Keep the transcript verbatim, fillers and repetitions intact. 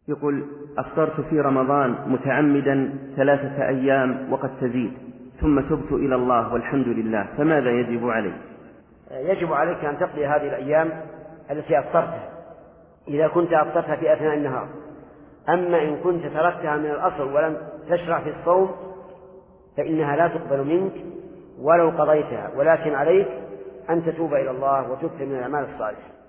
يقول: أفطرت في رمضان متعمدا ثلاثة أيام وقد تزيد، ثم تبت إلى الله والحمد لله، فماذا يجب علي؟ يجب عليك أن تقضي هذه الأيام التي أفطرتها إذا كنت أفطرتها في أثناء النهار. أما إن كنت تركتها من الأصل ولم تشرع في الصوم فإنها لا تقبل منك ولو قضيتها، ولكن عليك أن تتوب إلى الله وتكثر من الأعمال الصالحة.